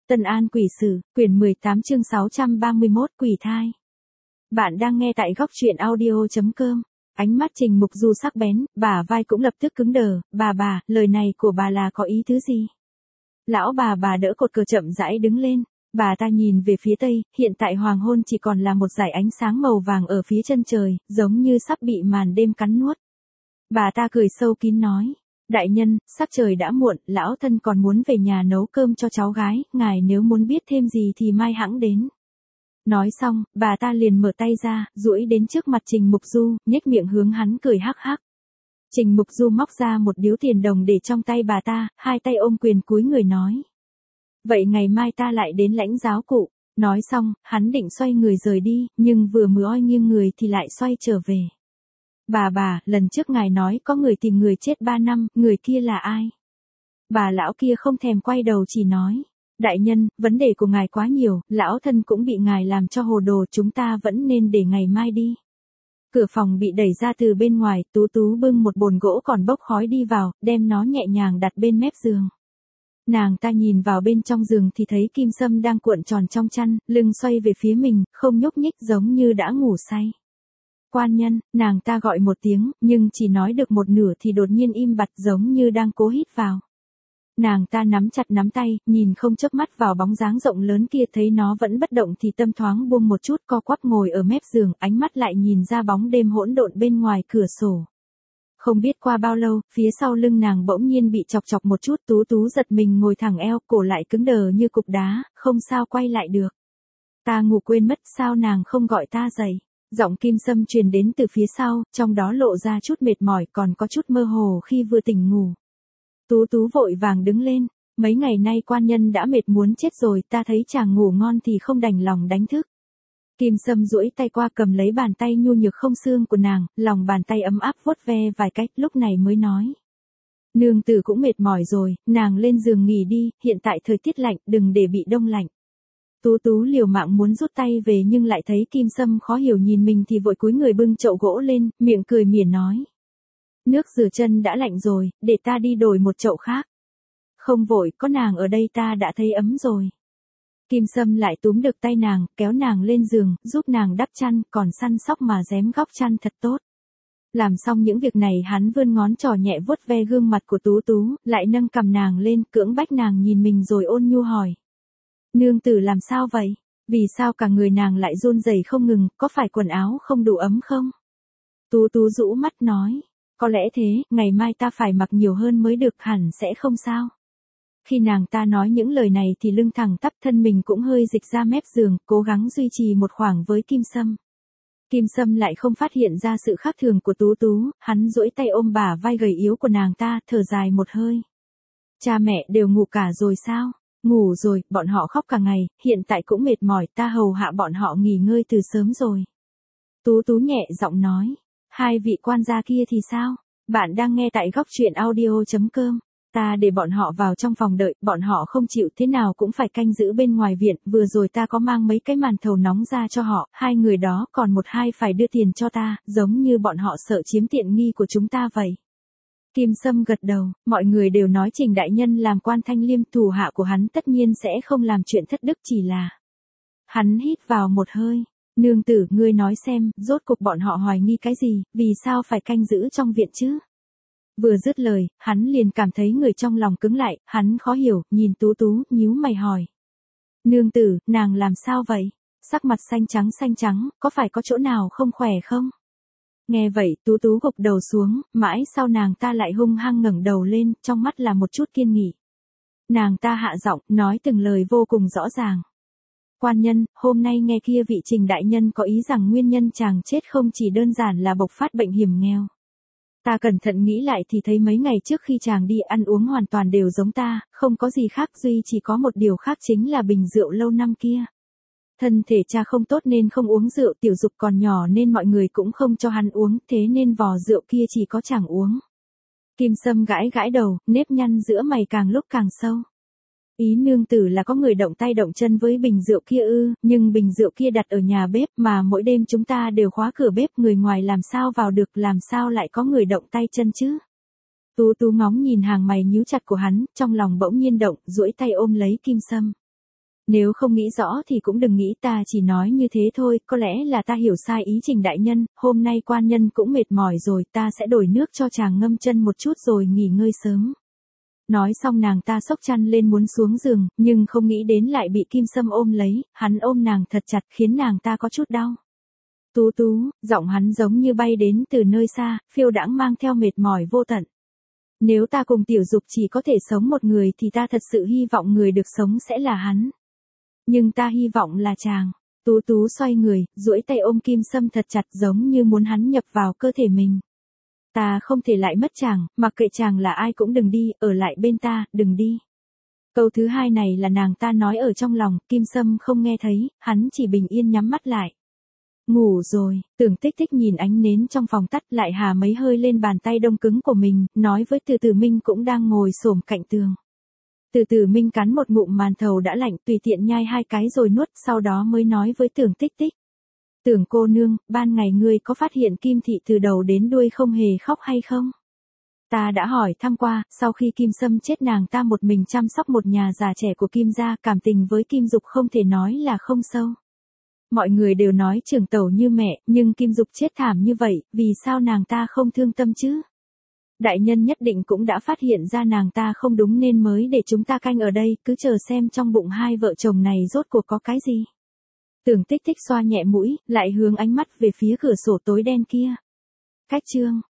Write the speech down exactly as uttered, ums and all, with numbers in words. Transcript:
Tân An Quỷ Sử, quyển mười tám chương sáu trăm ba mươi mốt Quỷ Thai. Bạn đang nghe tại góc truyện audio chấm com. Ánh mắt Trình Mục Du sắc bén, bả vai cũng lập tức cứng đờ. Bà bà, lời này của bà là có ý thứ gì? Lão bà bà đỡ cột cờ chậm rãi đứng lên. Bà ta nhìn về phía tây, hiện tại hoàng hôn chỉ còn là một dải ánh sáng màu vàng ở phía chân trời, giống như sắp bị màn đêm cắn nuốt. Bà ta cười sâu kín nói. Đại nhân, sắc trời đã muộn, lão thân còn muốn về nhà nấu cơm cho cháu gái, ngài nếu muốn biết thêm gì thì mai hẵng đến. Nói xong, bà ta liền mở tay ra, duỗi đến trước mặt Trình Mục Du, nhếch miệng hướng hắn cười hắc hắc. Trình Mục Du móc ra một điếu tiền đồng để trong tay bà ta, hai tay ôm quyền cúi người nói. Vậy ngày mai ta lại đến lãnh giáo cụ. Nói xong, hắn định xoay người rời đi, nhưng vừa mới oi nghiêng người thì lại xoay trở về. Bà bà, lần trước ngài nói có người tìm người chết ba năm, người kia là ai? Bà lão kia không thèm quay đầu chỉ nói. Đại nhân, vấn đề của ngài quá nhiều, lão thân cũng bị ngài làm cho hồ đồ, chúng ta vẫn nên để ngày mai đi. Cửa phòng bị đẩy ra từ bên ngoài, Tú Tú bưng một bồn gỗ còn bốc khói đi vào, đem nó nhẹ nhàng đặt bên mép giường. Nàng ta nhìn vào bên trong giường thì thấy Kim Sâm đang cuộn tròn trong chăn, lưng xoay về phía mình, không nhúc nhích giống như đã ngủ say. Quan nhân, nàng ta gọi một tiếng, nhưng chỉ nói được một nửa thì đột nhiên im bặt giống như đang cố hít vào. Nàng ta nắm chặt nắm tay, nhìn không chớp mắt vào bóng dáng rộng lớn kia, thấy nó vẫn bất động thì tâm thoáng buông một chút, co quắp ngồi ở mép giường, ánh mắt lại nhìn ra bóng đêm hỗn độn bên ngoài cửa sổ. Không biết qua bao lâu, phía sau lưng nàng bỗng nhiên bị chọc chọc một chút, Tú Tú giật mình ngồi thẳng eo, cổ lại cứng đờ như cục đá, không sao quay lại được. Ta ngủ quên mất, sao nàng không gọi ta dậy? Giọng Kim Sâm truyền đến từ phía sau, trong đó lộ ra chút mệt mỏi còn có chút mơ hồ khi vừa tỉnh ngủ. Tú Tú vội vàng đứng lên, mấy ngày nay quan nhân đã mệt muốn chết rồi, ta thấy chàng ngủ ngon thì không đành lòng đánh thức. Kim Sâm duỗi tay qua cầm lấy bàn tay nhu nhược không xương của nàng, lòng bàn tay ấm áp vuốt ve vài cách, lúc này mới nói. Nương tử cũng mệt mỏi rồi, nàng lên giường nghỉ đi, hiện tại thời tiết lạnh, đừng để bị đông lạnh. Tú Tú liều mạng muốn rút tay về nhưng lại thấy Kim Sâm khó hiểu nhìn mình thì vội cúi người bưng chậu gỗ lên, miệng cười mỉa nói. Nước rửa chân đã lạnh rồi, để ta đi đổi một chậu khác. Không vội, có nàng ở đây ta đã thấy ấm rồi. Kim Sâm lại túm được tay nàng, kéo nàng lên giường, giúp nàng đắp chăn, còn săn sóc mà rém góc chăn thật tốt. Làm xong những việc này hắn vươn ngón trỏ nhẹ vuốt ve gương mặt của Tú Tú, lại nâng cằm nàng lên, cưỡng bách nàng nhìn mình rồi ôn nhu hỏi. Nương tử làm sao vậy? Vì sao cả người nàng lại run rẩy không ngừng, có phải quần áo không đủ ấm không? Tú Tú rũ mắt nói. Có lẽ thế, ngày mai ta phải mặc nhiều hơn mới được, hẳn sẽ không sao. Khi nàng ta nói những lời này thì lưng thẳng tắp, thân mình cũng hơi dịch ra mép giường, cố gắng duy trì một khoảng với Kim Sâm. Kim Sâm lại không phát hiện ra sự khác thường của Tú Tú, hắn duỗi tay ôm bả vai gầy yếu của nàng ta, thở dài một hơi. Cha mẹ đều ngủ cả rồi sao? Ngủ rồi, bọn họ khóc cả ngày, hiện tại cũng mệt mỏi, ta hầu hạ bọn họ nghỉ ngơi từ sớm rồi. Tú Tú nhẹ giọng nói. Hai vị quan gia kia thì sao? Bạn đang nghe tại góc truyện audio chấm com. Ta để bọn họ vào trong phòng đợi, bọn họ không chịu, thế nào cũng phải canh giữ bên ngoài viện, vừa rồi ta có mang mấy cái màn thầu nóng ra cho họ, hai người đó còn một hai phải đưa tiền cho ta, giống như bọn họ sợ chiếm tiện nghi của chúng ta vậy. Kim Sâm gật đầu, mọi người đều nói Trình đại nhân làm quan thanh liêm, thủ hạ của hắn tất nhiên sẽ không làm chuyện thất đức, chỉ là. Hắn hít vào một hơi. Nương tử, ngươi nói xem, rốt cuộc bọn họ hoài nghi cái gì, vì sao phải canh giữ trong viện chứ? Vừa dứt lời, hắn liền cảm thấy người trong lòng cứng lại, hắn khó hiểu, nhìn Tú Tú, nhíu mày hỏi. Nương tử, nàng làm sao vậy? Sắc mặt xanh trắng xanh trắng, có phải có chỗ nào không khỏe không? Nghe vậy, Tú Tú gục đầu xuống, mãi sau nàng ta lại hung hăng ngẩng đầu lên, trong mắt là một chút kiên nghị. Nàng ta hạ giọng, nói từng lời vô cùng rõ ràng. Quan nhân, hôm nay nghe kia vị Trình đại nhân có ý rằng nguyên nhân chàng chết không chỉ đơn giản là bộc phát bệnh hiểm nghèo. Ta cẩn thận nghĩ lại thì thấy mấy ngày trước khi chàng đi ăn uống hoàn toàn đều giống ta, không có gì khác, duy chỉ có một điều khác chính là bình rượu lâu năm kia. Thân thể cha không tốt nên không uống rượu, Tiểu Dục còn nhỏ nên mọi người cũng không cho hắn uống, thế nên vò rượu kia chỉ có chàng uống. Kim Sâm gãi gãi đầu, nếp nhăn giữa mày càng lúc càng sâu. Ý nương tử là có người động tay động chân với bình rượu kia ư, nhưng bình rượu kia đặt ở nhà bếp mà mỗi đêm chúng ta đều khóa cửa bếp, người ngoài làm sao vào được, làm sao lại có người động tay chân chứ? Tú Tú ngóng nhìn hàng mày nhíu chặt của hắn, trong lòng bỗng nhiên động, duỗi tay ôm lấy Kim Sâm. Nếu không nghĩ rõ thì cũng đừng nghĩ, ta chỉ nói như thế thôi, có lẽ là ta hiểu sai ý Trình đại nhân, hôm nay quan nhân cũng mệt mỏi rồi, ta sẽ đổi nước cho chàng ngâm chân một chút rồi nghỉ ngơi sớm. Nói xong nàng ta xốc chăn lên muốn xuống giường, nhưng không nghĩ đến lại bị Kim Sâm ôm lấy, hắn ôm nàng thật chặt khiến nàng ta có chút đau. Tú Tú, giọng hắn giống như bay đến từ nơi xa, phiêu đãng mang theo mệt mỏi vô tận. Nếu ta cùng Tiểu Dục chỉ có thể sống một người thì ta thật sự hy vọng người được sống sẽ là hắn. Nhưng ta hy vọng là chàng. Tú Tú xoay người, duỗi tay ôm Kim Sâm thật chặt giống như muốn hắn nhập vào cơ thể mình. Ta không thể lại mất chàng, mặc kệ chàng là ai cũng đừng đi, ở lại bên ta, đừng đi. Câu thứ hai này là nàng ta nói ở trong lòng, Kim Sâm không nghe thấy, hắn chỉ bình yên nhắm mắt lại. Ngủ rồi, Tưởng Tích Tích nhìn ánh nến trong phòng tắt lại hà mấy hơi lên bàn tay đông cứng của mình, nói với Từ Tử Minh cũng đang ngồi xổm cạnh tường. Từ Tử Minh cắn một ngụm màn thầu đã lạnh tùy tiện nhai hai cái rồi nuốt, sau đó mới nói với Tưởng Tích Tích. Tưởng cô nương, ban ngày ngươi có phát hiện Kim Thị từ đầu đến đuôi không hề khóc hay không? Ta đã hỏi thăm qua, sau khi Kim Sâm chết nàng ta một mình chăm sóc một nhà già trẻ của Kim gia, cảm tình với Kim Dục không thể nói là không sâu. Mọi người đều nói trưởng tẩu như mẹ, nhưng Kim Dục chết thảm như vậy, vì sao nàng ta không thương tâm chứ? Đại nhân nhất định cũng đã phát hiện ra nàng ta không đúng nên mới để chúng ta canh ở đây, cứ chờ xem trong bụng hai vợ chồng này rốt cuộc có cái gì. Tưởng Tích Tích xoa nhẹ mũi, lại hướng ánh mắt về phía cửa sổ tối đen kia. Cách chương